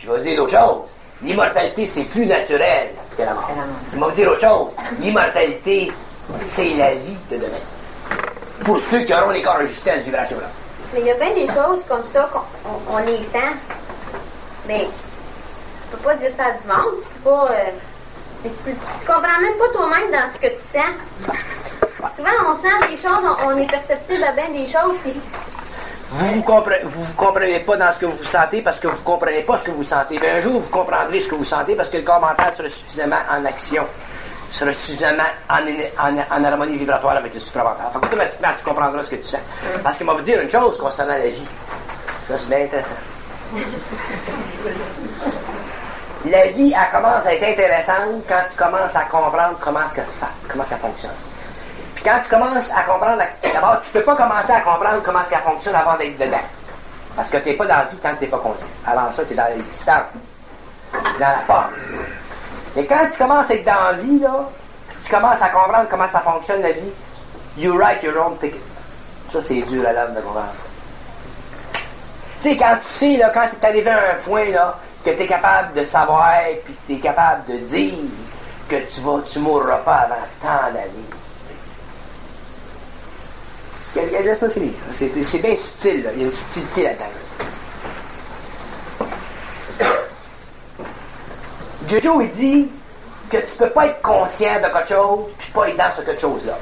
Je vais dire autre chose. L'immortalité, c'est plus naturel que la mort. Je vais vous dire autre chose. L'immortalité, c'est la vie de demain. Pour ceux qui auront les corps ajustés à cette vibration-là. Mais il y a bien des choses comme ça qu'on les sent. Mais tu peux pas dire ça à du monde. Tu peux pas... mais tu comprends même pas toi-même dans ce que tu sens. Souvent, on sent des choses, on est perceptible à bien des choses, puis... Vous comprenez pas dans ce que vous sentez parce que vous comprenez pas ce que vous sentez. Mais un jour, vous comprendrez ce que vous sentez parce que le corps mental sera suffisamment en action, sera suffisamment en harmonie vibratoire avec le supramental. Fait qu'automatiquement, tu comprendras ce que tu sens. Parce qu'il m'a vous dire une chose concernant la vie. Ça, c'est bien intéressant. La vie, elle commence à être intéressante quand tu commences à comprendre comment ça fonctionne. Puis quand tu commences à comprendre, d'abord, tu ne peux pas commencer à comprendre comment ça fonctionne avant d'être dedans. Parce que tu n'es pas dans la vie tant que tu n'es pas conscient. Avant ça, tu es dans l'existence, dans la forme. Mais quand tu commences à être dans la vie, là, tu commences à comprendre comment ça fonctionne la vie, you write your own ticket. Ça, c'est dur à l'âme de comprendre ça. Tu sais, quand tu sais, là, quand tu es arrivé à un point, là, que tu es capable de savoir, puis que tu es capable de dire que tu mourras pas avant tant d'années. Laisse-moi finir. C'est bien subtil, là. Il y a une subtilité là-dedans. Jojo, il dit que tu peux pas être conscient de quelque chose puis pas être dans ce quelque chose-là.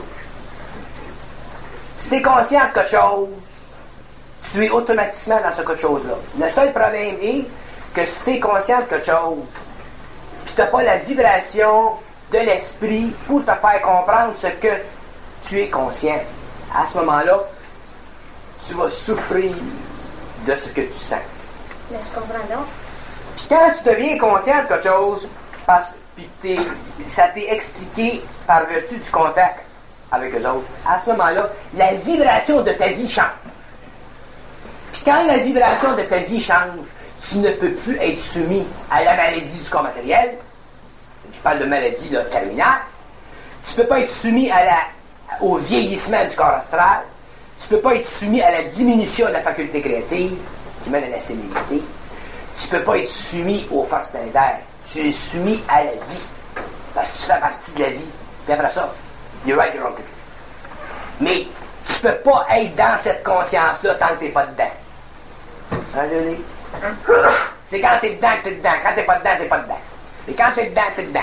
Si tu es conscient de quelque chose, tu es automatiquement dans ce quelque chose-là. Le seul problème est que si tu es conscient de quelque chose puis tu n'as pas la vibration de l'esprit pour te faire comprendre ce que tu es conscient, à ce moment-là, tu vas souffrir de ce que tu sens. Mais je comprends donc. Puis quand tu deviens conscient de quelque chose, puis ça t'est expliqué par vertu du contact avec eux autres, à ce moment-là, la vibration de ta vie change. Puis quand la vibration de ta vie change, tu ne peux plus être soumis à la maladie du corps matériel. Je parle de maladie là, terminale. Tu ne peux pas être soumis au vieillissement du corps astral. Tu ne peux pas être soumis à la diminution de la faculté créative qui mène à la sénilité. Tu ne peux pas être soumis aux forces planétaires. Tu es soumis à la vie. Parce que tu fais partie de la vie. Puis après ça, you're right, you're wrong. Mais tu ne peux pas être dans cette conscience-là tant que tu n'es pas dedans. Hein, je veux dire? C'est quand tu es dedans que tu es dedans. Quand tu n'es pas dedans, tu n'es pas dedans. Et quand tu es dedans, tu es dedans.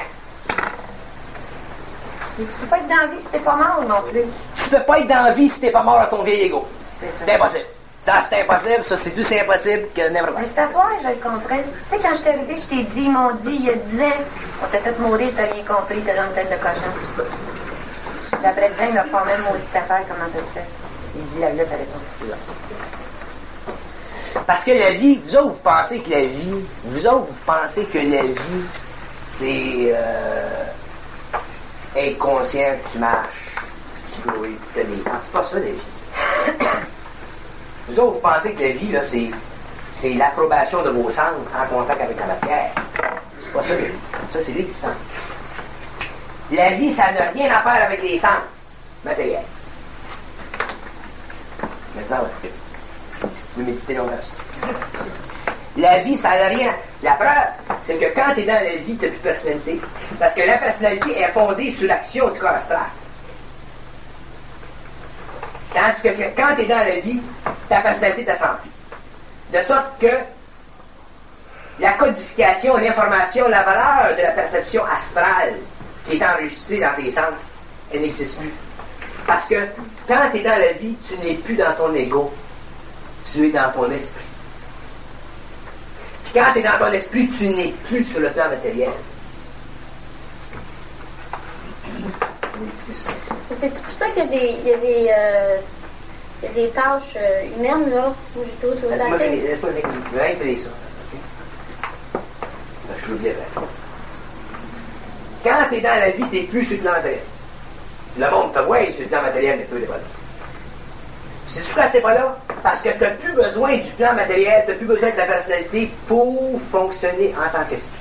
Mais tu peux pas être dans la vie si t'es pas mort non plus. Tu peux pas être dans la vie si t'es pas mort à ton vieil ego. C'est ça. C'est impossible. Ça, c'est impossible. Ça, c'est tout, c'est impossible que never Mais c'est à soir, je le comprends. Tu sais, quand je suis arrivée, je t'ai dit, ils m'ont dit, il y a 10 ans, on t'a fait mourir, t'as rien compris, t'as une tête de cochon. Après 10 ans, il m'a formé une maudite affaire, comment ça se fait? Il dit, la lettre, elle répond. Parce que la vie, vous autres, vous pensez que la vie, c'est être conscient que tu marches, tu peux te des sens. C'est pas ça, la vie. Vous autres, vous pensez que la vie, là, c'est l'approbation de vos sens en contact avec la matière. C'est pas ça, la vie. Ça, c'est l'existence. La vie, ça n'a rien à faire avec les sens matériels. Maintenant, vous méditez longtemps. La vie, ça n'a rien. La preuve, c'est que quand tu es dans la vie, tu n'as plus de personnalité. Parce que la personnalité est fondée sur l'action du corps astral. Tandis que quand tu es dans la vie, ta personnalité te sent plus. De sorte que la codification, l'information, la valeur de la perception astrale qui est enregistrée dans tes sens, elle n'existe plus. Parce que quand tu es dans la vie, tu n'es plus dans ton ego. Tu es dans ton esprit. Puis quand tu es dans ton esprit, tu n'es plus sur le plan matériel. C'est pour ça qu'il y a des tâches humaines, là, où je trouve ça assez... Laisse-moi faire ça. Je l'oublie après. Quand tu es dans la vie, tu n'es plus sur le plan matériel. Le monde te voit sur le plan matériel, mais toi, tu n'es pas là. C'est pourquoi tu n'es pas là? Parce que tu n'as plus besoin du plan matériel, tu n'as plus besoin de ta personnalité pour fonctionner en tant qu'esprit.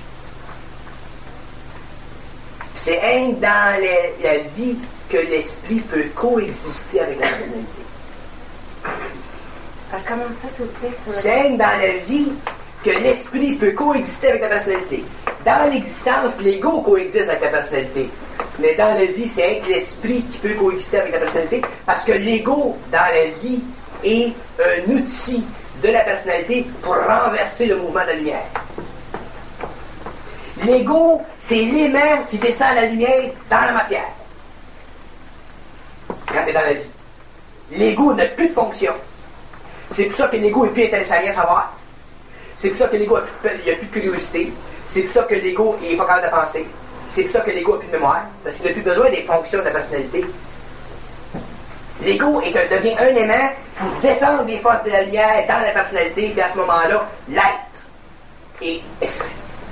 C'est dans la vie que l'esprit peut coexister avec la personnalité. Alors, comment ça, s'il vous plaît? C'est dans la vie que l'esprit peut coexister avec la personnalité. Dans l'existence, l'ego coexiste avec la personnalité. Mais dans la vie, c'est l'esprit qui peut coexister avec la personnalité, parce que l'ego, dans la vie, est un outil de la personnalité pour renverser le mouvement de la lumière. L'ego, c'est l'aimant qui descend la lumière dans la matière. Quand tu es dans la vie. L'ego n'a plus de fonction. C'est pour ça que l'ego est plus intéressant à rien savoir. C'est pour ça que l'ego n'a plus de curiosité. C'est pour ça que l'ego n'est pas capable de penser. C'est pour ça que l'ego n'a plus de mémoire. Parce qu'il n'a plus besoin des fonctions de la personnalité. L'ego devient un aimant pour descendre des forces de la lumière dans la personnalité, puis à ce moment-là, l'être est esprit.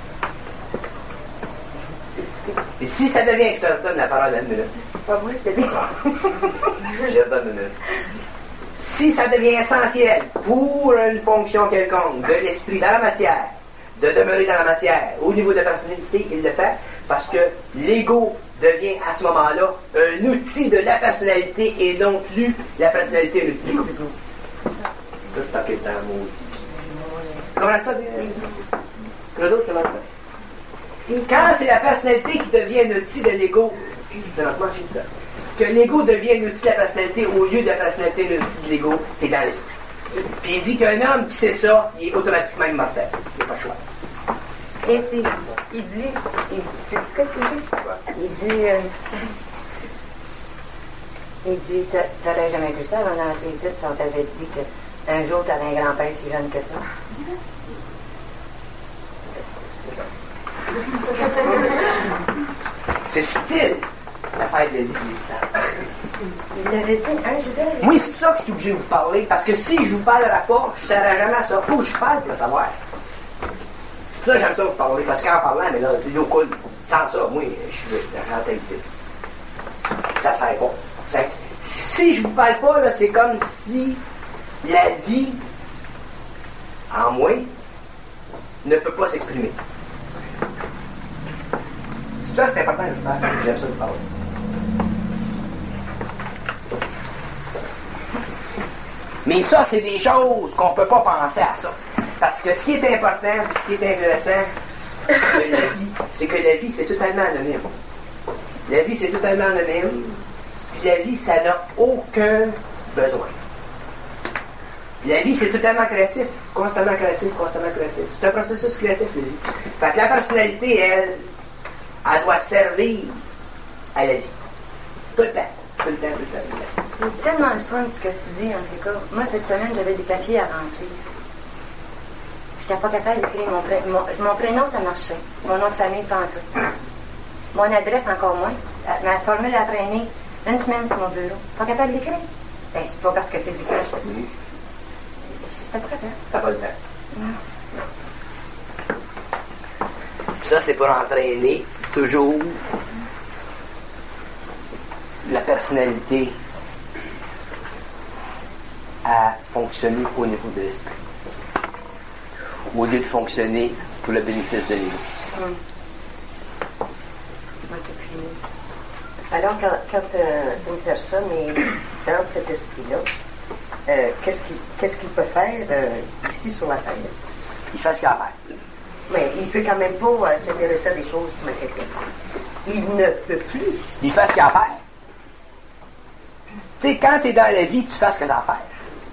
Et si ça devient, je te redonne la parole à une minute. Pas moi, c'est bien. Je redonne une minute. Si ça devient essentiel pour une fonction quelconque de l'esprit dans la matière, de demeurer dans la matière, au niveau de la personnalité, il le fait parce que l'ego devient à ce moment-là un outil de la personnalité et non plus la personnalité un outil de l'ego. Ça, c'est ok dans le mot. Comment ça, Claude, comment ça? Quand c'est la personnalité qui devient un outil de l'ego, que l'ego devient un outil de la personnalité au lieu de la personnalité un outil de l'ego, t'es dans l'esprit. Puis il dit qu'un homme qui sait ça, il est automatiquement immortel. Il n'a pas le choix. Et c'est, il dit, qu'est-ce qu'il dit? Il dit, t'aurais jamais cru ça, dans la visite, on t'avait dit qu'un jour t'aurais un grand-père si jeune que ça. C'est subtil, l'affaire de la vie de l'histoire. Il l'avait dit, hein, je disais. Moi, c'est ça que je suis obligé de vous parler, parce que si je vous parlerai pas, je ne saurais jamais ça. Faut que je parle pour le savoir. C'est ça que j'aime ça vous parler, parce qu'en parlant, mais là, l'eau coule. Sans ça, moi, je suis en réalité. Ça sert pas. Si je vous parle pas, là, c'est comme si la vie, en moi, ne peut pas s'exprimer. Ça, c'est important de vous parler. J'aime ça vous parler. Mais ça, c'est des choses qu'on ne peut pas penser à ça. Parce que ce qui est important, ce qui est intéressant de la vie, c'est que la vie, c'est totalement anonyme. La vie, c'est totalement anonyme. Puis la vie, ça n'a aucun besoin. La vie, c'est totalement créatif. Constamment créatif, constamment créatif. C'est un processus créatif, la vie. Fait que la personnalité, elle doit servir à la vie. Tout le temps. Tout le temps, tout le temps, tout le temps. C'est tellement le fun ce que tu dis, en tout cas. Moi, cette semaine, j'avais des papiers à remplir. J'étais pas capable d'écrire mon prénom, ça marchait. Mon nom de famille, pas en tout. Mon adresse, encore moins. Ma formule a traîné une semaine sur mon bureau. Pas capable d'écrire. Ben, c'est pas parce que physiquement, j'étais pas capable. T'as pas le temps. Non. Ça, c'est pour entraîner toujours la personnalité à fonctionner au niveau de l'esprit. Au lieu de fonctionner pour le bénéfice de l'ego. Alors, quand une personne est dans cet esprit-là, qu'est-ce qu'il peut faire ici sur la Terre? Il fait ce qu'il a à faire. Mais il ne peut quand même pas s'intéresser à des choses matérielles. Il ne peut plus. Il fait ce qu'il a à faire. Tu sais, quand tu es dans la vie, tu fais ce que tu as à faire.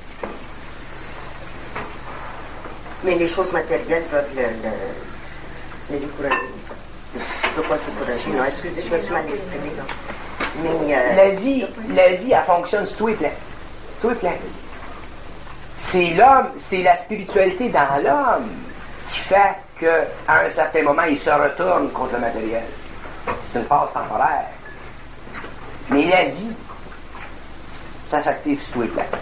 Mais les choses matérielles peuvent le décourager. Il ne peut pas se décourager. Non, excusez, je me suis mal exprimée. Mais, la vie, elle fonctionne sur tous les plans. Tous les plans. C'est l'homme, c'est la spiritualité dans l'homme qui fait qu'à un certain moment, il se retourne contre le matériel. C'est une phase temporaire. Mais la vie, ça s'active sur tous les plans.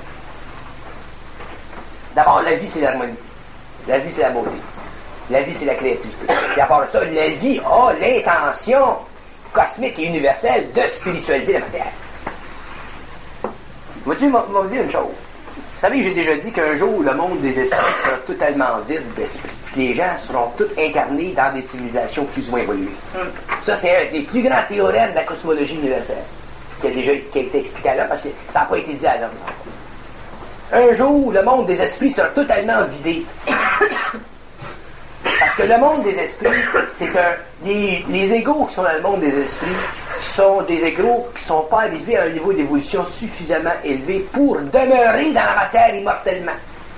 D'abord, la vie, c'est l'harmonie. La vie, c'est la beauté. La vie, c'est la créativité. Et à part ça, la vie a l'intention cosmique et universelle de spiritualiser la matière. Moi, tu m'as dit une chose. Vous savez, j'ai déjà dit qu'un jour, le monde des esprits sera totalement vide d'esprit. Puis les gens seront tous incarnés dans des civilisations plus ou moins évoluées. Ça, c'est un des plus grands théorèmes de la cosmologie universelle qui a été expliqué à l'homme parce que ça n'a pas été dit à l'homme. Un jour, le monde des esprits sera totalement vidé. que le monde des esprits, c'est que les égaux qui sont dans le monde des esprits sont des égaux qui ne sont pas arrivés à un niveau d'évolution suffisamment élevé pour demeurer dans la matière immortellement.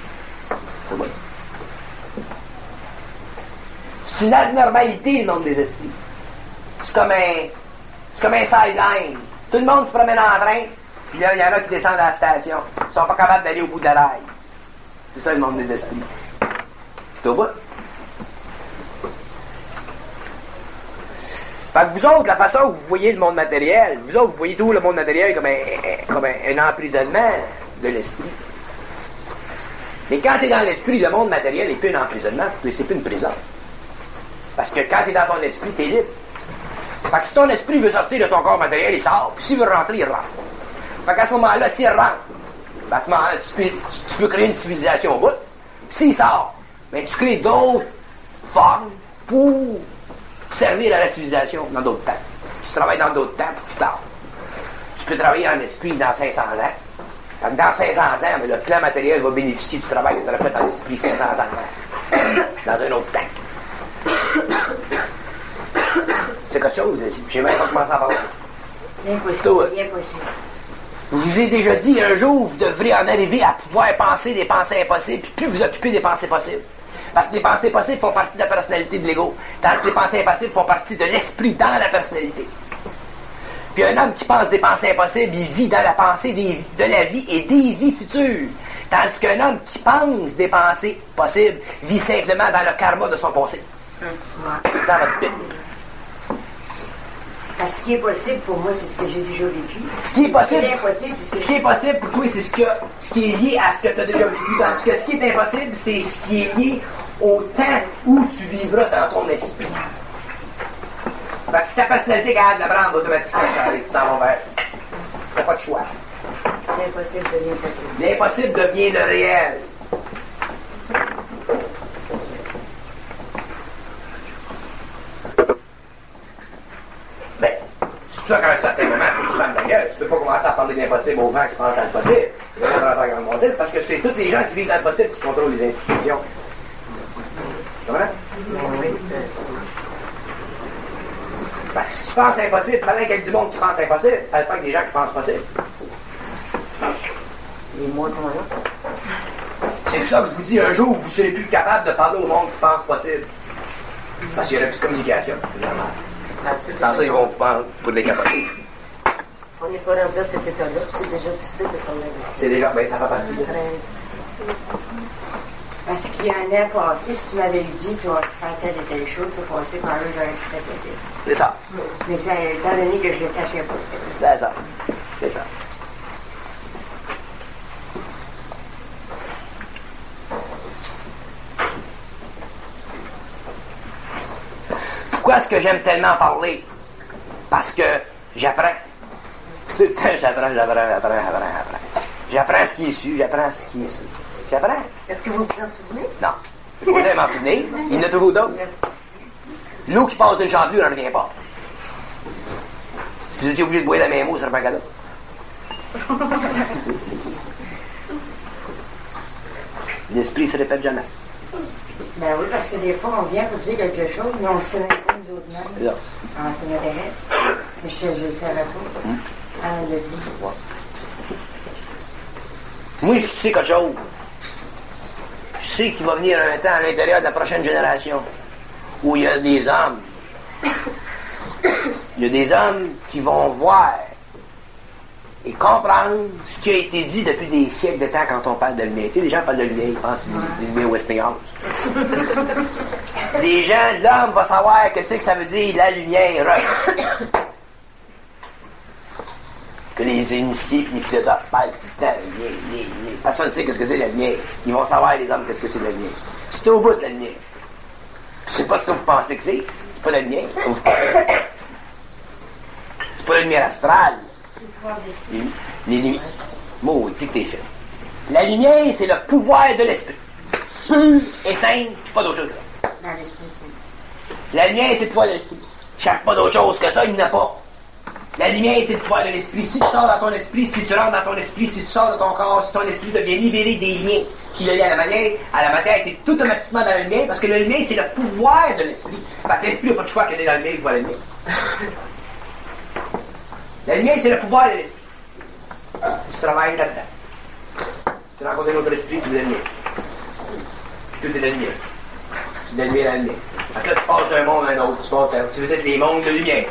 C'est une abnormalité, le monde des esprits. C'est comme un sideline. Tout le monde se promène en train, puis là, il y en a qui descendent à la station. Ils ne sont pas capables d'aller au bout de la rail. C'est ça, le monde des esprits. C'est au bout. Fait que vous autres, la façon que vous voyez le monde matériel, vous autres, vous voyez tout le monde matériel comme un emprisonnement de l'esprit. Mais quand tu es dans l'esprit, le monde matériel n'est plus un emprisonnement, c'est plus une prison. Parce que quand tu es dans ton esprit, tu es libre. Fait que si ton esprit veut sortir de ton corps matériel, il sort. Puis s'il veut rentrer, il rentre. Fait qu'à ce moment-là, s'il rentre, ben à ce moment-là, tu peux créer une civilisation au bout. Puis s'il sort, ben tu crées d'autres formes pour servir à la civilisation dans d'autres temps. Tu travailles dans d'autres temps, puis plus tard. Tu peux travailler en esprit dans 500 ans. Fait que dans 500 ans, ben, le plan matériel va bénéficier du travail que tu aurais fait en esprit 500 ans. Dans un autre temps. C'est quelque chose, j'ai même pas commencé à parler. Impossible, bien possible. Je vous ai déjà dit, un jour, vous devrez en arriver à pouvoir penser des pensées impossibles, puis plus vous occuper des pensées possibles. Parce que les pensées possibles font partie de la personnalité de l'ego, tandis que les pensées impossibles font partie de l'esprit dans la personnalité. Puis un homme qui pense des pensées impossibles, il vit dans la pensée de la vie et des vies futures. Tandis qu'un homme qui pense des pensées possibles vit simplement dans le karma de son passé. Ça va bien. Parce que ce qui est possible pour moi, c'est ce que j'ai déjà vécu. Ce qui est possible, ce qui est impossible, c'est ce qui est possible pour toi, c'est ce qui est lié à ce que tu as déjà vécu. Tandis que ce qui est impossible, c'est ce qui est lié au temps où tu vivras dans ton esprit. Fait que si ta personnalité est capable de prendre automatiquement, tu t'en vas vers. T'as pas de choix. l'impossible devient possible. L'impossible devient le réel. Ben, c'est ça qu'à un certain moment, il faut que tu fermes ta gueule. Tu peux pas commencer à parler d'impossible aux gens qui pensent à l'impossible. C'est parce que c'est tous les gens qui vivent dans le possible qui contrôlent les institutions. Comment? Oui, Ben, si tu penses impossible, parle avec du monde qui pense impossible, parle pas avec des gens qui pensent possible. les mots sont là. C'est pour ça que je vous dis, un jour, vous ne serez plus capable de parler au monde qui pense possible. Parce qu'il n'y aura plus de communication. Sans ça, ils vont vous prendre pour des capables. On n'est pas rendu à cet état-là, puis c'est déjà difficile de parler. C'est déjà, ben ça fait partie de ça. Très difficile. Parce qu'il y a un an passé, si tu m'avais dit tu vas faire telle et telle chose, tu vas passer par là, j'aurais dit c'était possible. C'est ça. Mais c'est étant donné que je le sachais pas, c'était possible. C'est ça. C'est ça. Pourquoi est-ce que j'aime tellement parler? Parce que j'apprends. Tout le temps, j'apprends. J'apprends ce qui est su, j'apprends ce qui est su. J'apprends. Est-ce que vous vous en souvenez? Non. Je ne peux pas m'en souvenir. Il y en a toujours d'autres. L'eau qui passe d'une chandelure, elle ne revient pas. Si vous étiez obligé de boire la même eau, ça serait pas un cadeau. L'esprit se répète jamais. Ben oui, parce que des fois, on vient pour dire quelque chose, mais on ne sait même pas nous autres mêmes. C'est ça. Ah, ça m'intéresse. Mais je le savais pas. Elle l'a dit. Moi, je sais quelque chose. Je sais qu'il va venir un temps à l'intérieur de la prochaine génération où il y a des hommes. Il y a des hommes qui vont voir et comprendre ce qui a été dit depuis des siècles de temps quand on parle de lumière. Tu sais, les gens parlent de lumière, ils pensent de lumière Westinghouse. Les gens, l'homme va savoir que c'est que ça veut dire la lumière. Que les initiés et les philosophes parlent tout le temps. Personne ne sait ce que c'est la lumière. Ils vont savoir, les hommes, qu'est-ce que c'est la lumière. C'est au bout de la lumière. C'est pas ce que vous pensez que c'est. C'est pas la lumière. C'est pas la lumière astrale. Les lumières. Maudit que t'es fait. La lumière, c'est le pouvoir de l'esprit. Pur et simple, pas d'autre chose que ça. Dans l'esprit. La lumière, c'est le pouvoir de l'esprit. Je cherche pas d'autre chose que ça, il n'y en a pas. La lumière, c'est le pouvoir de l'esprit. Si tu sors dans ton esprit, si tu rentres dans ton esprit, si tu sors de ton corps, si ton esprit devient libéré des liens qui le lient à la matière, t'es tout automatiquement dans la lumière, parce que la lumière, c'est le pouvoir de l'esprit. Fait que l'esprit n'a pas de choix qu'elle est dans la lumière, il voit la lumière. La lumière, c'est le pouvoir de l'esprit. Tu travailles là-dedans. Tu rencontres un autre esprit, tu veux la lumière. Tout est la lumière. Tu la lumière à la lumière. Fait que là, tu passes d'un monde à un autre. Tu visites les mondes de lumière.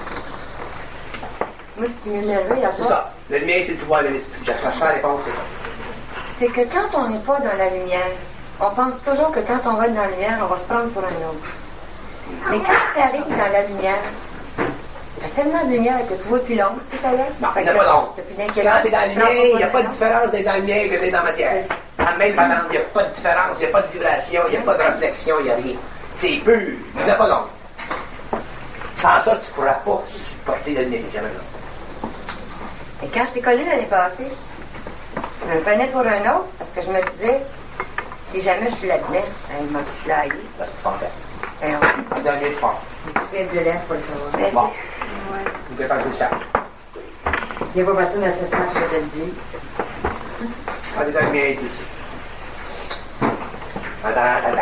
Moi, ce qui m'énervait hier C'est soir, ça. La lumière, c'est le pouvoir de l'esprit. Je cherche la réponse, c'est ça. c'est que quand on n'est pas dans la lumière, on pense toujours que quand on va être dans la lumière, on va se prendre pour un autre. Mais quand tu arrives dans la lumière, t'as tellement de lumière que tu vois plus l'ombre tout à l'heure. Non, il n'y a pas d'ombre. T'as plus Quand d'inquiétude. t'es dans la lumière, il n'y a pas de différence d'être dans la lumière que d'être dans la matière. En même patente, il n'y a pas de différence, il n'y a pas de vibration, il n'y a pas de réflexion, il n'y a rien. C'est pur, il n'y a pas d'ombre. Sans ça, tu ne pourras pas supporter la lumière. Et quand je t'ai connu l'année passée, je me prenais pour un autre parce que je me disais, si jamais je suis là-dedans, il m'a flyé. Parce que tu pensais. Et on Le dernier, tu penses. fait de l'air pour le savoir. Mais Bon. c'est- Tu peux faire tout ça. Il n'y a pas passé d'assessment, je vais te le dire. On est dans la lumière ici. Attends.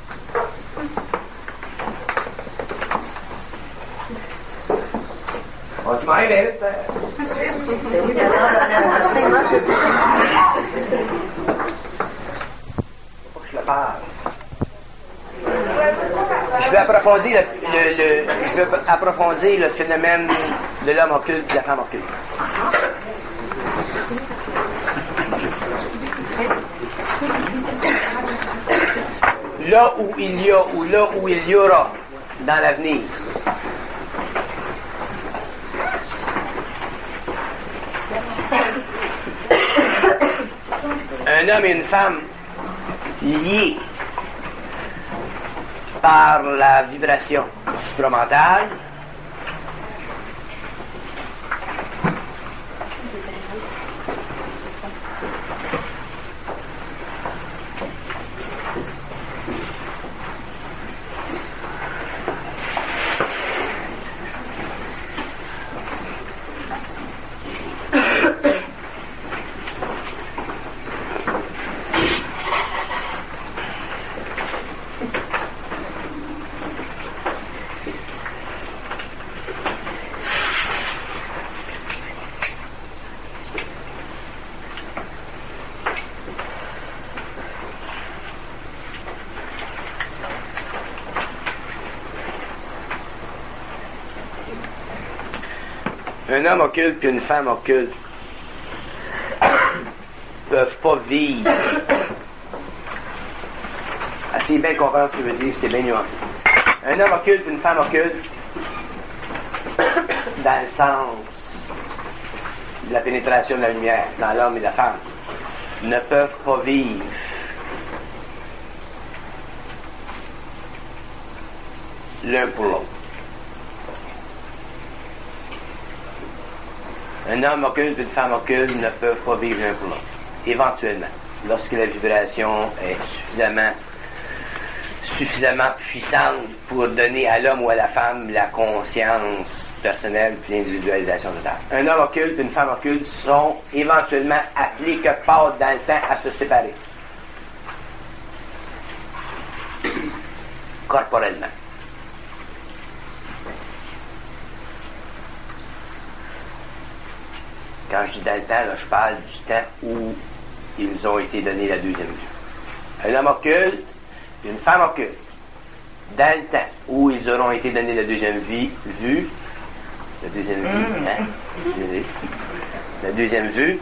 Oh, tu m'arrives vite. C'est lui, d'abord, Faut que je le parle. Je vais approfondir le phénomène de l'homme occulte et de la femme occulte. Là où il y a ou là où il y aura dans l'avenir un homme et une femme liés par la vibration supramentale, un homme occulte et une femme occulte peuvent pas vivre. Essayez bien de comprendre ce que je veux dire, c'est bien nuancé. Un homme occulte et une femme occulte, dans le sens de la pénétration de la lumière dans l'homme et la femme, ne peuvent pas vivre l'un pour l'autre. Un homme occulte et une femme occulte ne peuvent pas vivre l'un pour l'autre. Éventuellement, lorsque la vibration est suffisamment puissante pour donner à l'homme ou à la femme la conscience personnelle et l'individualisation totale. Un homme occulte et une femme occulte sont éventuellement appelés quelque part dans le temps à se séparer. Corporellement. Quand je dis dans le temps, là, je parle du temps où ils ont été donnés la deuxième vue. Un homme occulte, une femme occulte. Dans le temps où ils auront été donnés la deuxième vue, la deuxième vue,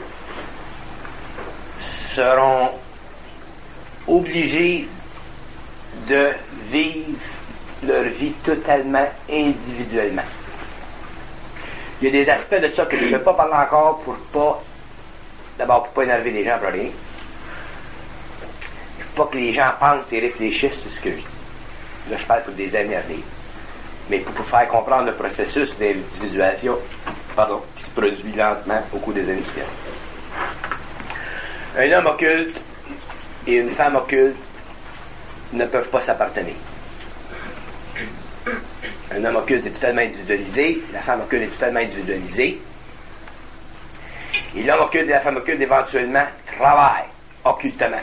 seront obligés de vivre leur vie totalement individuellement. Il y a des aspects de ça que je ne peux pas parler encore pour pas énerver les gens pour rien. Pour pas que les gens pensent et réfléchissent sur ce que je dis. Là, je parle pour des années à venir. Mais pour faire comprendre le processus d'individuation, qui se produit lentement au cours des années qui viennent. Un homme occulte et une femme occulte ne peuvent pas s'appartenir. Un homme occulte est totalement individualisé, la femme occulte est totalement individualisée. Et l'homme occulte et la femme occulte éventuellement travaillent occultement.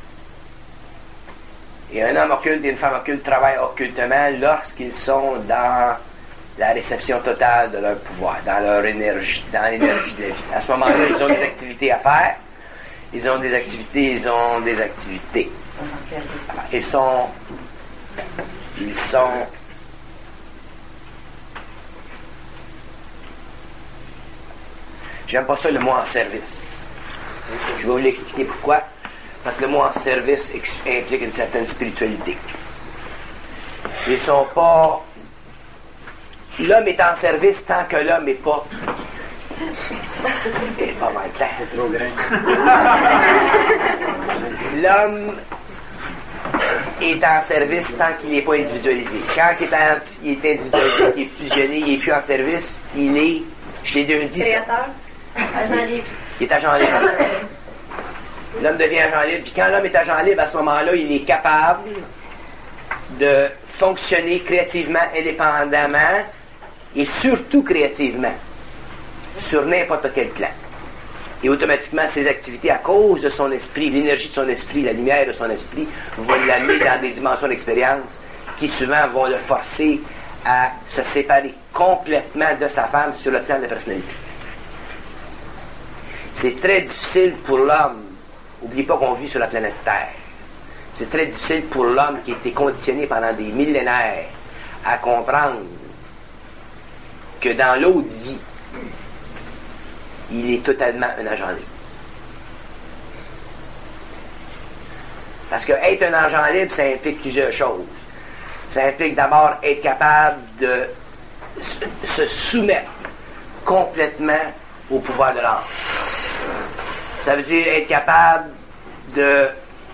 Et un homme occulte et une femme occulte travaillent occultement lorsqu'ils sont dans la réception totale de leur pouvoir, dans leur énergie, dans l'énergie de la vie. À ce moment-là, ils ont des activités à faire. Ils ont des activités. Ils sont j'aime pas ça le mot en service. Je vais vous l'expliquer pourquoi. Parce que le mot en service implique une certaine spiritualité. Ils sont pas... L'homme est en service tant que l'homme n'est pas... Il est pas mal clair. C'est trop grand. L'homme est en service tant qu'il n'est pas individualisé. Quand il est individualisé, qu'il est fusionné, il n'est plus en service, il est... Je l'ai déjà dit ça. Agent libre. Il est agent libre. L'homme devient agent libre. Puis quand l'homme est agent libre, à ce moment-là, il est capable de fonctionner créativement, indépendamment et surtout créativement sur n'importe quel plan. Et automatiquement, ses activités, à cause de son esprit, l'énergie de son esprit, la lumière de son esprit, vont l'amener dans des dimensions d'expérience qui souvent vont le forcer à se séparer complètement de sa femme sur le plan de la personnalité. C'est très difficile pour l'homme. N'oubliez pas qu'on vit sur la planète Terre. C'est très difficile pour l'homme qui a été conditionné pendant des millénaires à comprendre que dans l'autre vie, il est totalement un agent libre. Parce que être un agent libre, ça implique plusieurs choses. Ça implique d'abord être capable de se soumettre complètement au pouvoir de l'âme. Ça veut dire être capable de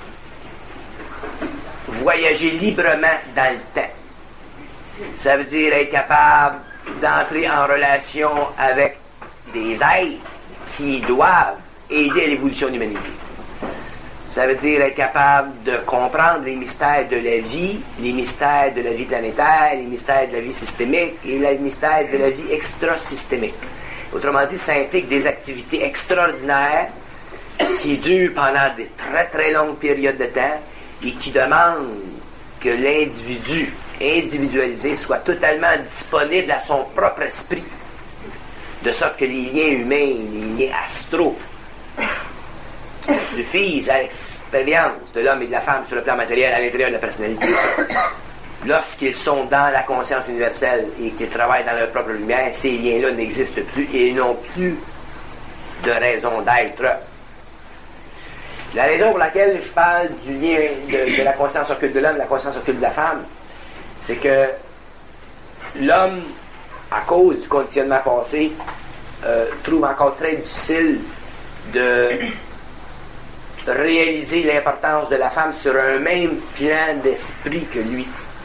voyager librement dans le temps. Ça veut dire être capable d'entrer en relation avec des êtres qui doivent aider à l'évolution de l'humanité. Ça veut dire être capable de comprendre les mystères de la vie, les mystères de la vie planétaire, les mystères de la vie systémique et les mystères de la vie extra-systémique. Autrement dit, ça implique des activités extraordinaires qui durent pendant de très très longues périodes de temps et qui demandent que l'individu individualisé soit totalement disponible à son propre esprit. De sorte que les liens humains, les liens astraux, qui suffisent à l'expérience de l'homme et de la femme sur le plan matériel à l'intérieur de la personnalité, lorsqu'ils sont dans la conscience universelle et qu'ils travaillent dans leur propre lumière, ces liens-là n'existent plus et n'ont plus de raison d'être. La raison pour laquelle je parle du lien de la conscience occulte de l'homme et de la conscience occulte de la femme, c'est que l'homme, à cause du conditionnement passé, trouve encore très difficile de réaliser l'importance de la femme sur un même plan d'esprit que lui.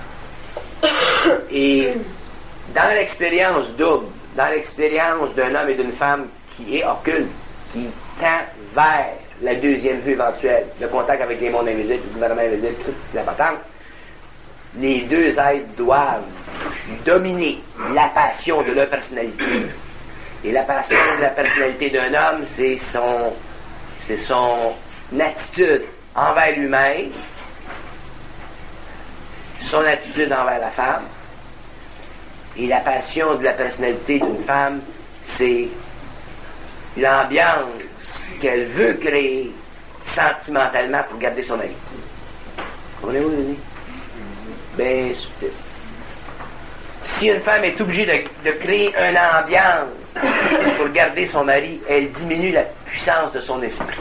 Et dans l'expérience double, dans l'expérience d'un homme et d'une femme qui est occulte, qui tend vers la deuxième vue éventuelle, le contact avec les mondes invisibles, le gouvernement invisible, tout ce qui est important, les deux êtres doivent dominer la passion de leur personnalité. Et la passion de la personnalité d'un homme, c'est son attitude envers lui-même, son attitude envers la femme. Et la passion de la personnalité d'une femme, c'est l'ambiance qu'elle veut créer sentimentalement pour garder son mari. Comprenez-vous, Denis? Bien subtil. Si une femme est obligée de créer une ambiance pour garder son mari, elle diminue la puissance de son esprit.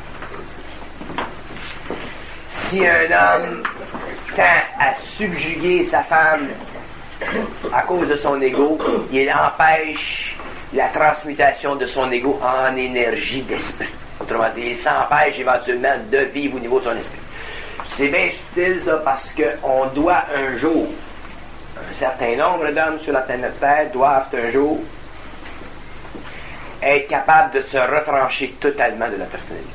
Si un homme tend à subjuguer sa femme à cause de son ego, il empêche la transmutation de son ego en énergie d'esprit. Autrement dit, il s'empêche éventuellement de vivre au niveau de son esprit. C'est bien subtil ça parce qu'on doit un jour, un certain nombre d'hommes sur la planète Terre doivent un jour être capables de se retrancher totalement de la personnalité.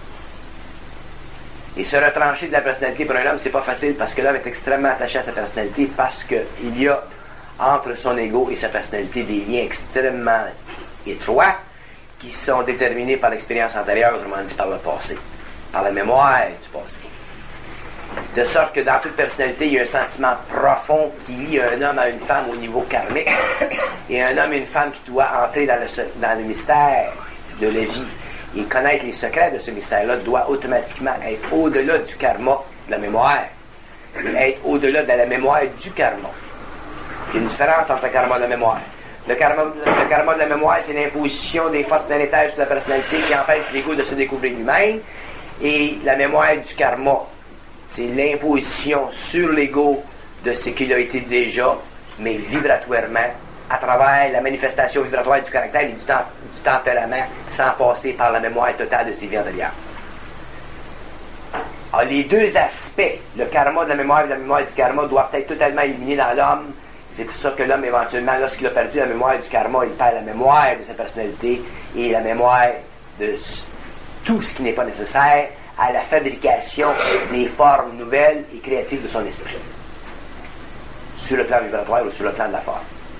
Et se retrancher de la personnalité pour un homme, c'est pas facile parce que l'homme est extrêmement attaché à sa personnalité parce qu'il y a entre son ego et sa personnalité des liens extrêmement étroits qui sont déterminés par l'expérience antérieure, autrement dit par le passé, par la mémoire du passé. De sorte que dans toute personnalité, il y a un sentiment profond qui lie un homme à une femme au niveau karmique et un homme et une femme qui doit entrer dans le mystère de la vie et connaître les secrets de ce mystère-là doit automatiquement être au-delà du karma de la mémoire et être au-delà de la mémoire du karma. Il y a une différence entre le karma et la mémoire. Le karma de la mémoire, c'est l'imposition des forces planétaires sur la personnalité qui empêche l'ego de se découvrir lui-même. Et la mémoire du karma, c'est l'imposition sur l'ego de ce qu'il a été déjà, mais vibratoirement, à travers la manifestation vibratoire du caractère et du tempérament, sans passer par la mémoire totale de ses vies antérieures. Alors, les deux aspects, le karma de la mémoire et la mémoire du karma, doivent être totalement éliminés dans l'homme. C'est pour ça que l'homme, éventuellement, lorsqu'il a perdu la mémoire du karma, il perd la mémoire de sa personnalité et la mémoire de tout ce qui n'est pas nécessaire à la fabrication des formes nouvelles et créatives de son esprit. Sur le plan vibratoire ou sur le plan de la forme.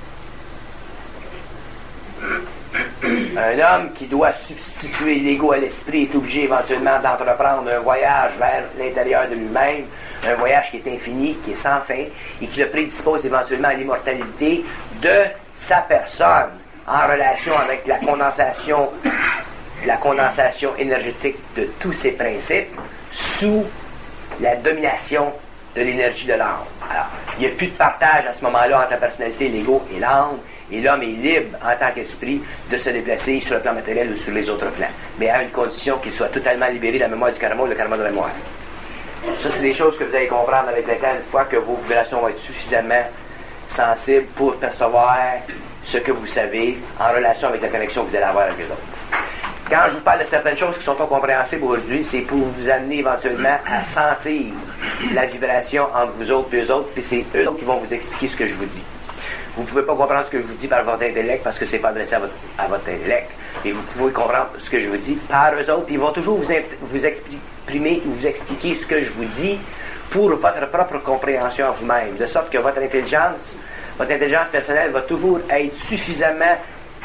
Un homme qui doit substituer l'ego à l'esprit est obligé éventuellement d'entreprendre un voyage vers l'intérieur de lui-même, un voyage qui est infini, qui est sans fin, et qui le prédispose éventuellement à l'immortalité de sa personne en relation avec la condensation énergétique de tous ses principes sous la domination de l'énergie de l'âme. Alors, il n'y a plus de partage à ce moment-là entre la personnalité, l'ego et l'âme, et l'homme est libre, en tant qu'esprit, de se déplacer sur le plan matériel ou sur les autres plans, mais à une condition qu'il soit totalement libéré de la mémoire du karma ou le karma de la mémoire. Ça, c'est des choses que vous allez comprendre avec le temps, une fois que vos vibrations vont être suffisamment sensibles pour percevoir ce que vous savez en relation avec la connexion que vous allez avoir avec les autres. Quand je vous parle de certaines choses qui ne sont pas compréhensibles aujourd'hui, c'est pour vous amener éventuellement à sentir la vibration entre vous autres et eux autres, puis c'est eux autres qui vont vous expliquer ce que je vous dis. Vous ne pouvez pas comprendre ce que je vous dis par votre intellect parce que c'est pas adressé à votre intellect. Et vous pouvez comprendre ce que je vous dis par eux autres. Ils vont toujours vous exprimer ou vous expliquer ce que je vous dis pour votre propre compréhension en vous-même. De sorte que votre intelligence personnelle va toujours être suffisamment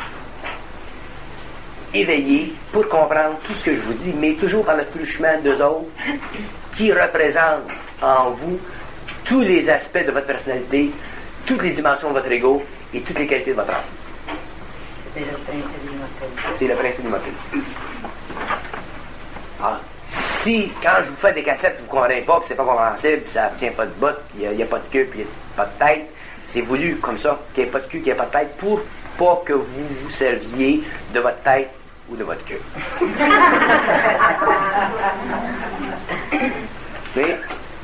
éveillée pour comprendre tout ce que je vous dis, mais toujours par le truchement d'eux autres qui représentent en vous tous les aspects de votre personnalité, toutes les dimensions de votre ego et toutes les qualités de votre âme. C'était le principe de l'immortalité. C'est le principe de l'immortalité. Ah, si, quand je vous fais des cassettes, vous ne comprenez pas, puis c'est pas compréhensible, puis ça ne tient pas de botte, puis il n'y a pas de queue, puis il n'y a pas de tête, c'est voulu comme ça, qu'il n'y ait pas de queue, qu'il n'y ait pas de tête, pour pas que vous vous serviez de votre tête ou de votre queue. Mais,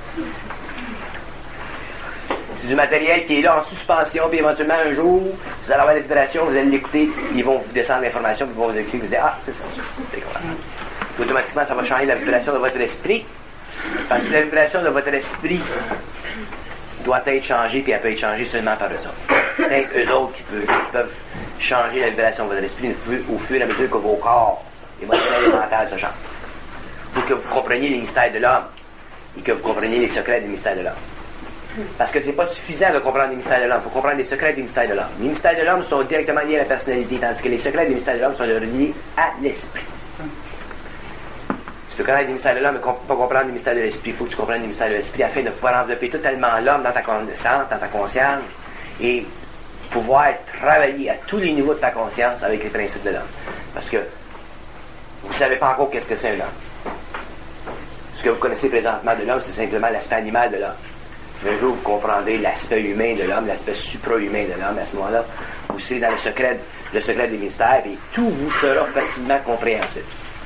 c'est du matériel qui est là en suspension, puis éventuellement un jour, vous allez avoir la vibration, vous allez l'écouter, ils vont vous descendre l'information, puis ils vont vous écrire, vous dire, ah, c'est ça. Puis automatiquement, ça va changer la vibration de votre esprit, parce que la vibration de votre esprit doit être changée, puis elle peut être changée seulement par eux autres. C'est eux autres qui peuvent changer la vibration de votre esprit au fur et à mesure que vos corps, les matériels élémentaires se changent. Pour que vous compreniez les mystères de l'homme, et que vous compreniez les secrets des mystères de l'homme. Parce que c'est pas suffisant de comprendre les mystères de l'homme, il faut comprendre les secrets des mystères de l'homme. Les mystères de l'homme sont directement liés à la personnalité, tandis que les secrets des mystères de l'homme sont reliés à l'esprit. Tu peux connaître les mystères de l'homme, mais pas comprendre les mystères de l'esprit. Il faut que tu comprennes les mystères de l'esprit afin de pouvoir envelopper totalement l'homme dans ta connaissance, dans ta conscience, et pouvoir travailler à tous les niveaux de ta conscience avec les principes de l'homme. Parce que vous ne savez pas encore qu'est-ce que c'est un homme. Ce que vous connaissez présentement de l'homme, c'est simplement l'aspect animal de l'homme. Un jour, vous comprendrez l'aspect humain de l'homme, l'aspect supra-humain de l'homme. À ce moment-là, vous serez dans le secret des mystères et tout vous sera facilement compréhensible.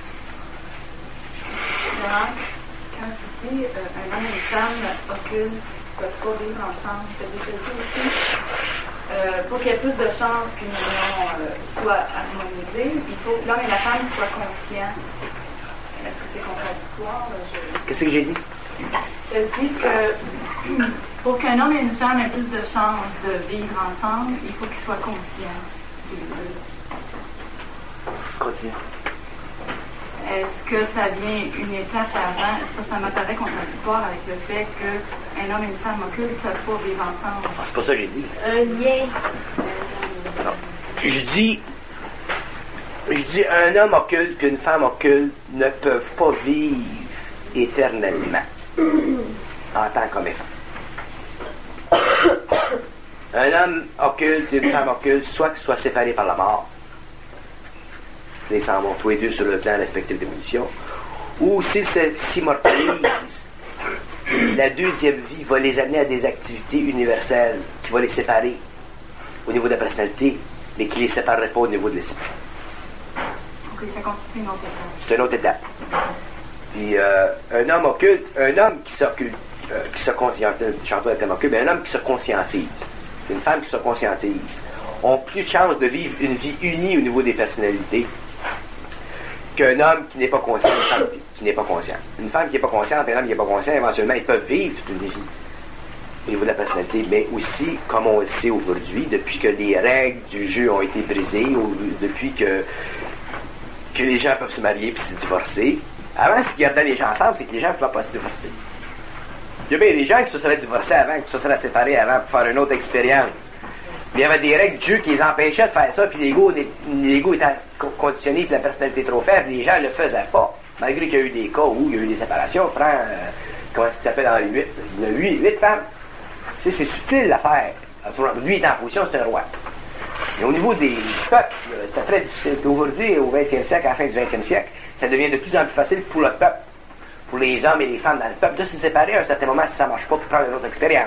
Quand tu dis un homme et une femme occultes ne peuvent pas vivre ensemble, ça veut dire aussi pour qu'il y ait plus de chances qu'une union soit harmonisée, il faut que l'homme et la femme soient conscients. Est-ce que c'est contradictoire? Qu'est-ce que j'ai dit? Je dis que pour qu'un homme et une femme aient plus de chances de vivre ensemble, il faut qu'ils soient conscients. Continue. est-ce que ça vient une étape avant? Est-ce que ça m'apparaît contradictoire avec le fait qu'un homme et une femme occulte ne peuvent pas vivre ensemble? Ah, c'est pas ça que j'ai dit. Un lien. Non. Je dis un homme occulte qu'une femme occulte ne peuvent pas vivre éternellement en tant qu'homme et femme. Un homme occulte et une femme occulte, soit qu'ils soient séparés par la mort, ils s'en vont tous les deux sur le plan respectif d'évolution, ou s'ils s'immortalisent, la deuxième vie va les amener à des activités universelles qui vont les séparer au niveau de la personnalité, mais qui ne les séparerait pas au niveau de l'esprit. Ok, ça constitue une autre étape. C'est une autre étape. Puis un homme occulte, un homme qui s'occulte, qui se conscientise, j'entends le terme occulte, mais un homme qui se conscientise, une femme qui se conscientise, ont plus de chances de vivre une vie unie au niveau des personnalités qu'un homme qui n'est pas conscient, une femme qui n'est pas consciente. Une femme qui n'est pas consciente et un homme qui n'est pas conscient, éventuellement, ils peuvent vivre toute une vie au niveau de la personnalité, mais aussi, comme on le sait aujourd'hui, depuis que les règles du jeu ont été brisées, ou depuis que les gens peuvent se marier et se divorcer. Avant, ce qui gardait les gens ensemble, c'est que les gens ne pouvaient pas se divorcer. Il y a bien des gens qui se seraient divorcés avant, qui se seraient séparés avant pour faire une autre expérience. Mais il y avait des règles du jeu qui les empêchaient de faire ça, puis l'ego étant conditionné, puis la personnalité trop faible, les gens ne le faisaient pas. Malgré qu'il y a eu des cas où il y a eu des séparations, on prend, comment ça s'appelle dans les 8? Il y a 8 femmes. Tu sais, c'est subtil l'affaire. Lui, il est en position, c'est un roi. Mais au niveau des peuples, c'était très difficile. Puis aujourd'hui, au 20e siècle, à la fin du 20e siècle, ça devient de plus en plus facile pour le peuple, pour les hommes et les femmes dans le peuple, de se séparer à un certain moment si ça ne marche pas pour prendre une autre expérience.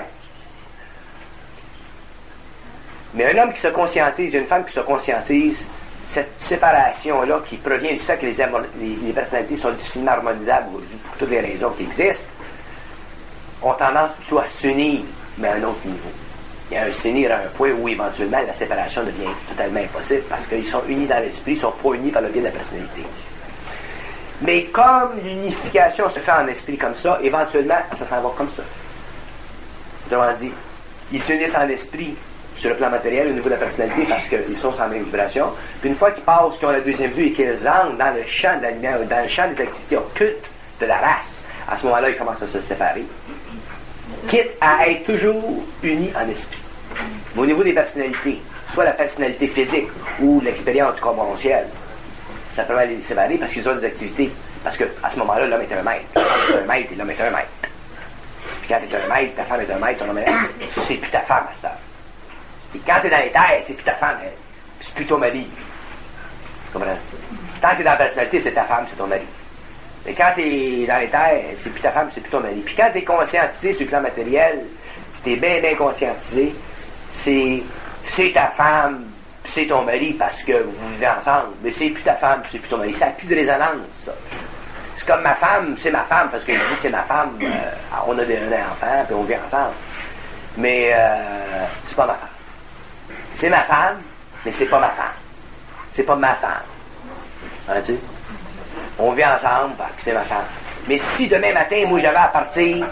Mais un homme qui se conscientise et une femme qui se conscientise, cette séparation-là qui provient du fait que les personnalités sont difficilement harmonisables aujourd'hui pour toutes les raisons qui existent, ont tendance plutôt à s'unir, mais à un autre niveau. Il y a un s'unir à un point où éventuellement la séparation devient totalement impossible parce qu'ils sont unis dans l'esprit, ils ne sont pas unis par le biais de la personnalité. Mais comme l'unification se fait en esprit comme ça, éventuellement, ça s'en va comme ça. Autrement dit, ils s'unissent en esprit sur le plan matériel au niveau de la personnalité parce qu'ils sont sans même vibration. Puis une fois qu'ils passent, qu'ils ont la deuxième vue et qu'ils entrent dans le champ de la lumière, dans le champ des activités occultes de la race, à ce moment-là, ils commencent à se séparer. Quitte à être toujours unis en esprit. Mais au niveau des personnalités, soit la personnalité physique ou l'expérience du corporentiel, ça permet de les séparer parce qu'ils ont des activités. Parce qu'à ce moment-là, l'homme est un maître. La femme est un maître et l'homme est un maître. Puis quand tu es un maître, ta femme est un maître, ton homme est un maître. C'est plus ta femme à cette heure. Et quand tu es dans les terres, c'est plus ta femme, c'est plus ton mari. Tu comprends? Tant que tu es dans la personnalité, c'est ta femme, c'est ton mari. Mais quand tu es dans les terres, c'est plus ta femme, c'est plus ton mari. Puis quand tu es conscientisé sur le plan matériel, puis tu es bien, bien conscientisé, c'est ta femme, c'est ton mari parce que vous vivez ensemble. Mais c'est plus ta femme, c'est plus ton mari. Ça n'a plus de résonance, ça. C'est comme ma femme, c'est ma femme parce que je dis que c'est ma femme. On a un enfant, puis on vit ensemble. Mais c'est pas ma femme. C'est ma femme, mais c'est pas ma femme. C'est pas ma femme. Hein, tu sais? On vit ensemble, parce que c'est ma femme. Mais si demain matin, moi, j'avais à partir,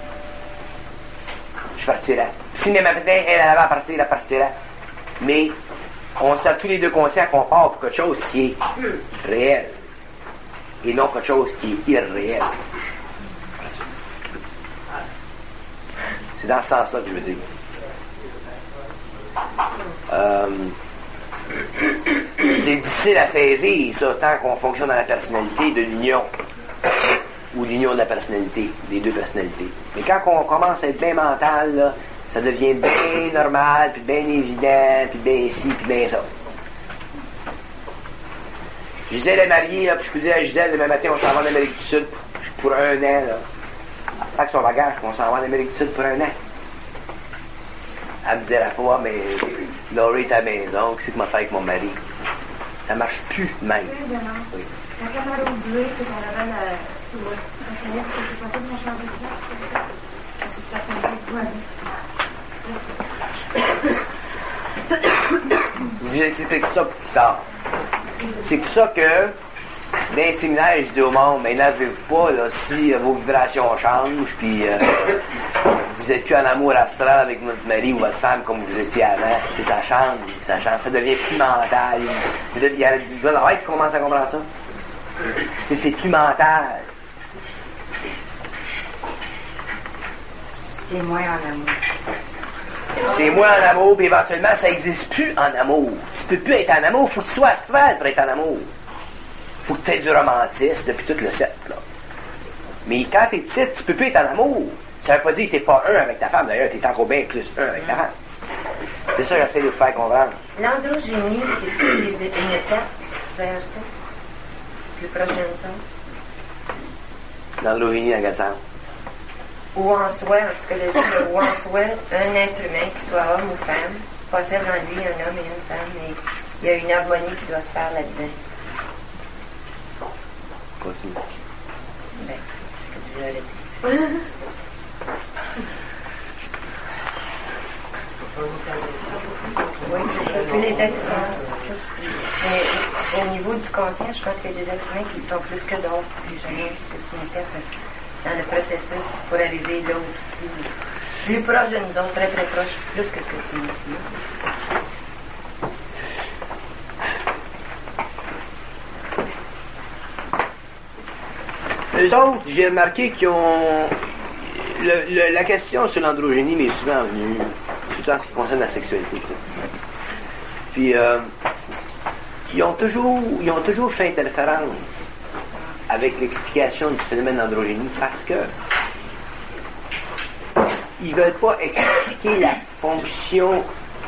je partirais. Si demain matin, elle avait à partir, elle partirait. Mais on sait tous les deux conscients qu'on part pour quelque chose qui est réel et non quelque chose qui est irréel. C'est dans ce sens-là que je veux dire. C'est difficile à saisir, ça, tant qu'on fonctionne dans la personnalité de l'union ou l'union de la personnalité, des deux personnalités. Mais quand on commence à être bien mental, là, ça devient bien normal, puis bien évident, puis bien ci, puis bien ça. Gisèle est mariée, là, puis je peux dire à Gisèle, demain matin, on s'en va en Amérique du Sud pour un an. Là. Avec son bagage, on s'en va en Amérique du Sud pour un an. Elle me dirait pas, mais Laurie est à la maison, qu'est-ce que tu m'as fait avec mon mari? Ça marche plus même. Oui. La caméra bleue, c'est qu'on avait sur le stationniste, c'est possible de changer de place? C'est stationnaire, Je vous explique ça plus tard. C'est pour ça que dans les séminaires, je dis au monde, mais n'avez-vous pas, là, si vos vibrations changent, puis vous êtes plus en amour astral avec votre mari ou votre femme comme vous étiez avant, ça change, ça devient plus mental. Il y a des qui commencent à comprendre ça. C'est plus mental. C'est moins en amour. C'est moins en amour, puis éventuellement, ça n'existe plus en amour. Tu peux plus être en amour, faut que tu sois astral pour être en amour. Faut que tu aies du romantisme depuis tout le set, là. Mais quand t'es titre, tu peux plus être en amour. Ça veut pas dire que t'es pas un avec ta femme, d'ailleurs, t'es encore bien plus un avec ta femme. C'est ça que j'essaie de vous faire comprendre. L'androgynie, c'est tous les épinétats vers ça? Plus proche d'une ça? L'androgynie, dans quel sens? Ou en soi, en psychologie, ou en soi, un être humain, qui soit homme ou femme, possède en lui un homme et une femme, et il y a une harmonie qui doit se faire là-dedans. Continue. Ben, c'est ce que tu avais dit. Oui, c'est ça. Tous les êtres humains, c'est ça. Mais au niveau du conscient, je pense qu'il y a des êtres humains qui sont plus que d'autres. Puis jamais si c'est une étape dans le processus pour arriver là où tu dis plus proche de nous autres, très très proche, plus que ce que tu nous dis. Les autres, j'ai remarqué qu'ils ont... la question sur l'androgénie m'est souvent venue, surtout en ce qui concerne la sexualité. Puis, ils ont toujours fait interférence avec l'explication du phénomène d'androgénie parce que ils veulent pas expliquer la fonction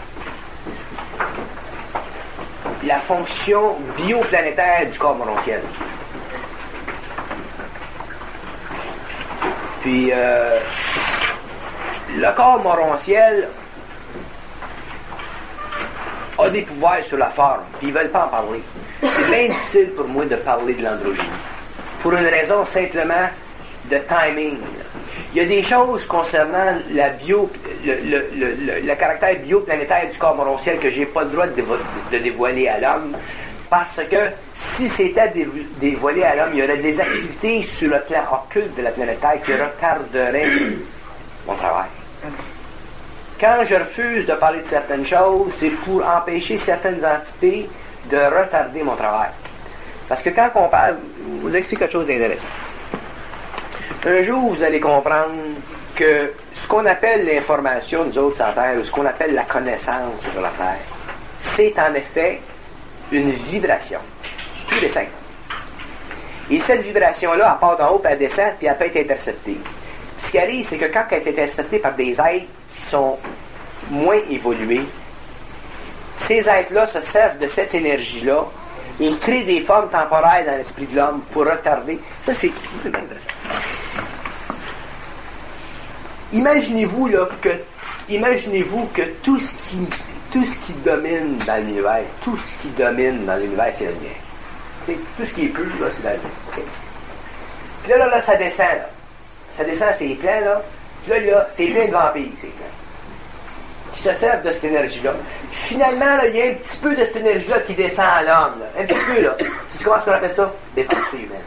bioplanétaire du corps morontiel. Puis, le corps morontiel a des pouvoirs sur la forme, puis ils veulent pas en parler. C'est bien difficile pour moi de parler de l'androgynie. Pour une raison simplement de timing. Il y a des choses concernant le caractère bioplanétaire du corps morontiel que j'ai pas le droit de dévoiler à l'homme. Parce que si c'était dévoilé à l'homme, il y aurait des activités sur le plan occulte de la planète Terre qui retarderaient mon travail. Quand je refuse de parler de certaines choses, c'est pour empêcher certaines entités de retarder mon travail. Parce que quand on parle, je vous explique quelque chose d'intéressant. Un jour, vous allez comprendre que ce qu'on appelle l'information, nous autres sur la Terre, ou ce qu'on appelle la connaissance sur la Terre, c'est en effet une vibration. Tout est simple. Et cette vibration-là, elle part d'en haut, puis elle descend, puis elle peut être interceptée. Puis ce qui arrive, c'est que quand elle est interceptée par des êtres qui sont moins évolués, ces êtres-là se servent de cette énergie-là et créent des formes temporaires dans l'esprit de l'homme pour retarder. Ça, c'est intéressant. Imaginez-vous que tout ce qui domine dans l'univers, c'est la lumière. T'sais, tout ce qui est pur, là, c'est la lumière. Okay. Puis là, ça descend, là. Ça descend, c'est plein, là. Puis là, c'est plein de vampires, c'est plein. Qui se servent de cette énergie-là. Puis finalement, là, il y a un petit peu de cette énergie-là qui descend à l'homme, là. Un petit peu, là. Tu sais comment on appelle ça? Des pensées humaines.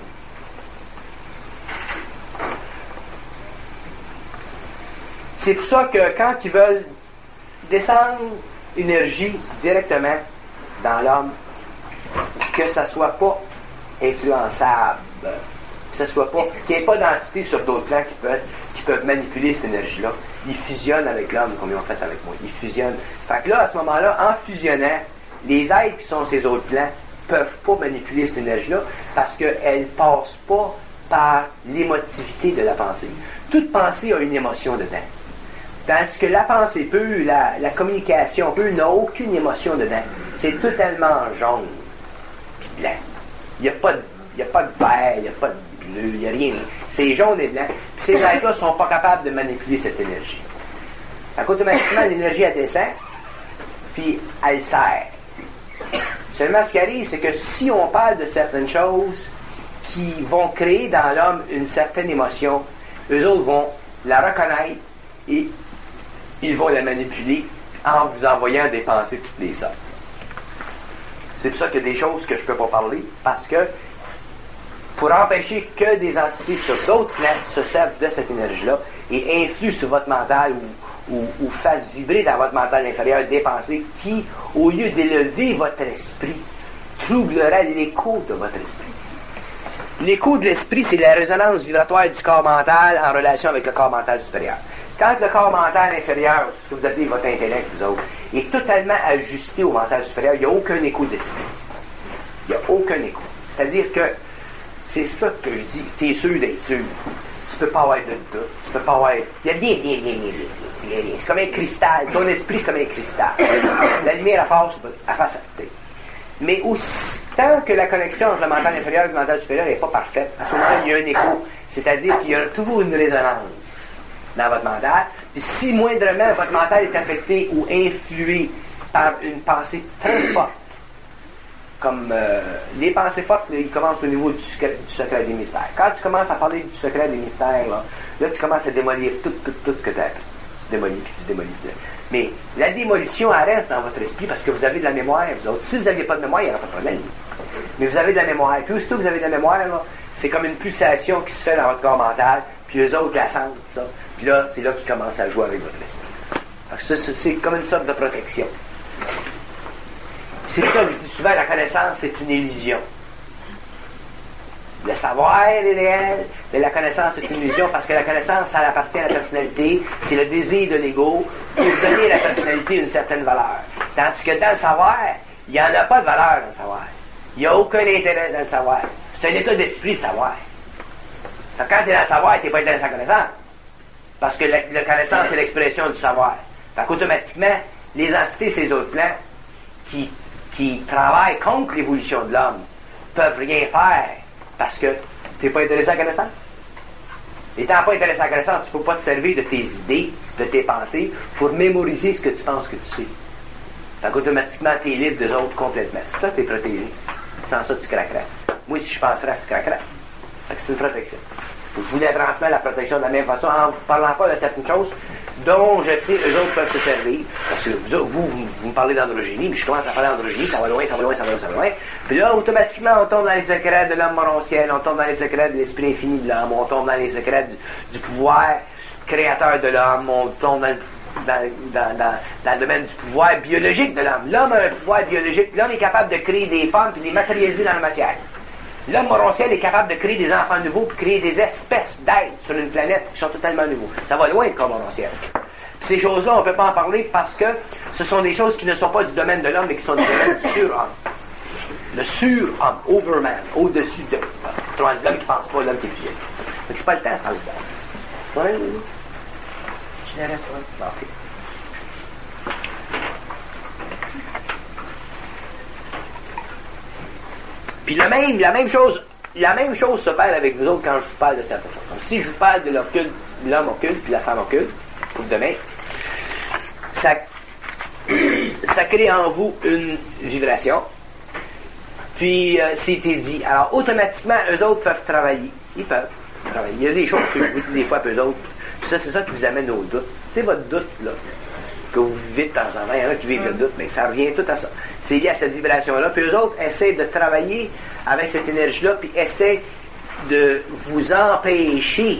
C'est pour ça que quand ils veulent descendre énergie directement dans l'homme, que ça soit pas influençable, que ça soit pas, qu'il n'y ait pas d'entité sur d'autres plans qui peuvent manipuler cette énergie-là. Ils fusionnent avec l'homme, comme ils ont fait avec moi. Ils fusionnent. Fait que là, à ce moment-là, en fusionnant, les êtres qui sont ces autres plans peuvent pas manipuler cette énergie-là parce qu'elle passe pas par l'émotivité de la pensée. Toute pensée a une émotion dedans. Tandis que la pensée pure, la communication pure n'a aucune émotion dedans. C'est totalement jaune puis blanc. Il n'y a pas de vert, il n'y a pas de bleu, il n'y a rien. C'est jaune et blanc. Puis ces êtres-là ne sont pas capables de manipuler cette énergie. Donc, automatiquement, l'énergie, elle descend, puis elle sert. Seulement, ce qui arrive, c'est que si on parle de certaines choses qui vont créer dans l'homme une certaine émotion, eux autres vont la reconnaître et ils vont la manipuler en vous envoyant des pensées toutes les sortes. C'est pour ça qu'il y a des choses que je ne peux pas parler, parce que pour empêcher que des entités sur d'autres plans se servent de cette énergie-là et influent sur votre mental ou fassent vibrer dans votre mental inférieur des pensées qui, au lieu d'élever votre esprit, troubleraient l'écho de votre esprit. L'écho de l'esprit, c'est la résonance vibratoire du corps mental en relation avec le corps mental supérieur. Quand le corps mental inférieur, ce que vous appelez votre intellect, vous autres, est totalement ajusté au mental supérieur, il n'y a aucun écho d'esprit. Il n'y a aucun écho. C'est-à-dire que, c'est ça que je dis, tu es sûr d'être sûr. Tu peux pas avoir de doute. Tu peux pas avoir... Il y a rien. C'est comme un cristal. Ton esprit, c'est comme un cristal. La lumière, elle passe, tu sais. Mais tant que la connexion entre le mental inférieur et le mental supérieur n'est pas parfaite, à ce moment-là, il y a un écho. C'est-à-dire qu'il y a toujours une résonance dans votre mental. Puis si moindrement votre mental est affecté ou influé par une pensée très forte, comme les pensées fortes, ils commencent au niveau du secret des mystères. Quand tu commences à parler du secret des mystères, là tu commences à démolir tout ce que tu as appris. Tu démolis. Mais la démolition, elle reste dans votre esprit parce que vous avez de la mémoire, vous autres. Si vous n'aviez pas de mémoire, il n'y aurait pas de problème. Mais vous avez de la mémoire. Puis aussitôt que vous avez de la mémoire, là, c'est comme une pulsation qui se fait dans votre corps mental, puis eux autres la sentent, ça. Puis là, c'est là qu'ils commencent à jouer avec votre esprit. Fait que ça, c'est comme une sorte de protection. C'est ça que je dis souvent, la connaissance, c'est une illusion. Le savoir est réel, mais la connaissance, c'est une illusion parce que la connaissance, ça appartient à la personnalité, c'est le désir de l'ego pour donner à la personnalité une certaine valeur. Tandis que dans le savoir, il n'y en a pas de valeur dans le savoir. Il n'y a aucun intérêt dans le savoir. C'est un état d'esprit, le savoir. Fait que quand tu es dans le savoir, tu n'es pas intéressé à la connaissance. Parce que la connaissance, c'est l'expression du savoir. Fait qu'automatiquement, les entités, ces autres plans, qui travaillent contre l'évolution de l'homme, peuvent rien faire parce que tu n'es pas intéressé à la connaissance. Étant pas intéressé à la connaissance, tu ne peux pas te servir de tes idées, de tes pensées. Il faut mémoriser ce que tu penses que tu sais. Fait qu'automatiquement, tu es libre des autres complètement. C'est toi, tu es protégé. Sans ça, tu craquerais. Moi, si je penserais, je craquerais. Fait que c'est une protection. Je voulais transmettre la protection de la même façon en ne vous parlant pas de certaines choses dont je sais eux autres peuvent se servir. Parce que vous me parlez d'androgynie, mais je commence à parler d'androgynie, ça va loin. Puis là, automatiquement, on tombe dans les secrets de l'homme morontiel, on tombe dans les secrets de l'esprit infini de l'homme, on tombe dans les secrets du pouvoir créateur de l'homme, on tombe dans le domaine du pouvoir biologique de l'homme. L'homme a un pouvoir biologique, l'homme est capable de créer des formes et de les matérialiser dans la matière. L'homme morontiel est capable de créer des enfants nouveaux puis créer des espèces d'êtres sur une planète qui sont totalement nouveaux. Ça va loin, le corps morontiel. Ces choses-là, on ne peut pas en parler parce que ce sont des choses qui ne sont pas du domaine de l'homme, mais qui sont du domaine du surhomme. Le surhomme, overman, au-dessus de. L'homme qui ne pense pas, l'homme qui est fier. Donc, c'est pas le temps de parler ça. Ouais, Je la reçois. OK. Puis la même chose s'opère avec vous autres quand je vous parle de certaines choses. Donc, si je vous parle de l'homme occulte puis la femme occulte, pour demain, ça crée en vous une vibration. Puis c'était dit. Alors automatiquement, eux autres peuvent travailler. Ils peuvent travailler. Il y a des choses que je vous dis des fois, puis eux autres. Puis ça, c'est ça qui vous amène au doute. C'est votre doute, là, que vous vivez de temps en temps. Il y en a qui vivent le doute, mais ça revient tout à ça. C'est lié à cette vibration-là. Puis eux autres essaient de travailler avec cette énergie-là, puis essaient de vous empêcher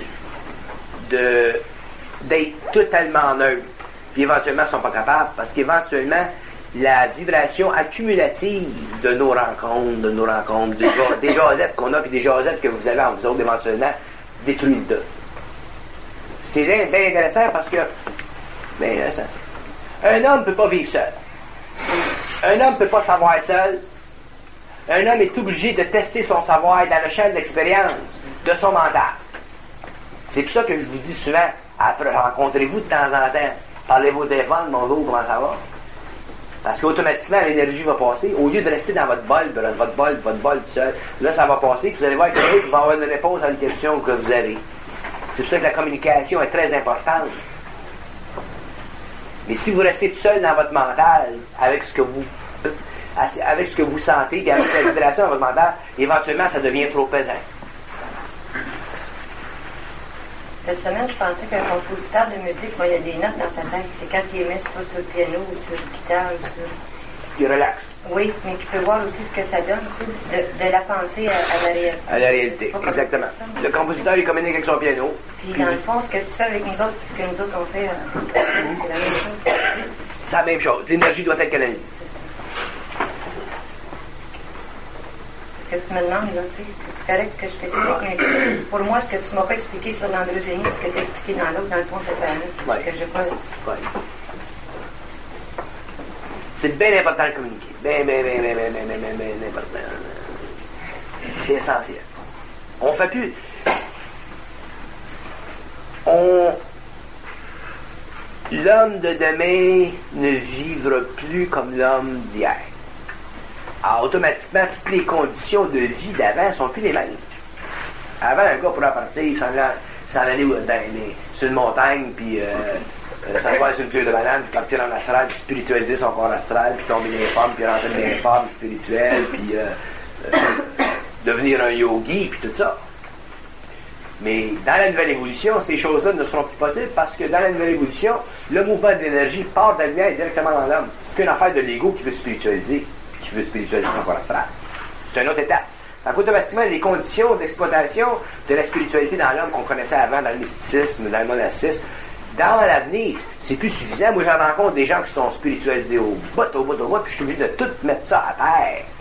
d'être totalement neutre. Puis éventuellement, ils ne sont pas capables, parce qu'éventuellement, la vibration accumulative de nos rencontres, des jasettes qu'on a, puis des jasettes que vous avez en vous autres, éventuellement, détruit le doute. C'est bien intéressant parce que, un homme ne peut pas vivre seul. Un homme ne peut pas savoir seul. Un homme est obligé de tester son savoir dans le champ d'expérience de son mental. C'est pour ça que je vous dis souvent, après, rencontrez-vous de temps en temps. Parlez-vous au téléphone, bonjour, comment ça va? Parce qu'automatiquement, l'énergie va passer. Au lieu de rester dans votre bol tout seul, là, ça va passer, puis vous allez voir que l'autre va avoir une réponse à une question que vous avez. C'est pour ça que la communication est très importante. Mais si vous restez tout seul dans votre mental, avec ce que vous sentez, et avec la vibration dans votre mental, éventuellement, ça devient trop pesant. Cette semaine, je pensais qu'un compositeur de musique, moi, il y a des notes dans sa tête. C'est quand il met sur le piano ou sur le guitare ou sur... Qui relaxe. Oui, mais qui peut voir aussi ce que ça donne, tu sais, de la pensée à la réalité. À la réalité, exactement. Le compositeur, il communique avec son piano. Puis dans le fond, ce que tu fais avec nous autres, ce que nous autres on fait, c'est la même chose. C'est la même chose. L'énergie doit être canalisée. C'est ça. Parce que tu me demandes, là, tu sais, c'est correct ce que je t'explique, mais pour moi, ce que tu m'as pas expliqué sur l'androgénie, ce que tu as expliqué dans l'autre, dans le fond, c'est pas la même. Ouais. Que j'ai pas... Ouais. C'est bien important de communiquer. Bien important. C'est essentiel. On fait plus... L'homme de demain ne vivra plus comme l'homme d'hier. Alors, automatiquement, toutes les conditions de vie d'avant sont plus les mêmes. Avant, un gars pourrait partir, s'en aller sur une montagne, puis s'asseoir sur une feuille de banane, puis partir en astral, puis spiritualiser son corps astral, puis tomber dans les formes, puis rentrer dans les formes spirituelles, puis devenir un yogi, puis tout ça. Mais dans la nouvelle évolution, ces choses-là ne seront plus possibles parce que dans la nouvelle évolution, le mouvement d'énergie part de la lumière directement dans l'homme. C'est une affaire de l'ego qui veut spiritualiser son corps astral. C'est une autre étape. Donc, automatiquement, les conditions d'exploitation de la spiritualité dans l'homme qu'on connaissait avant dans le mysticisme, dans le monacisme, dans l'avenir, c'est plus suffisant. Moi, j'en rencontre des gens qui sont spiritualisés au bout, puis je suis obligé de tout mettre ça à terre.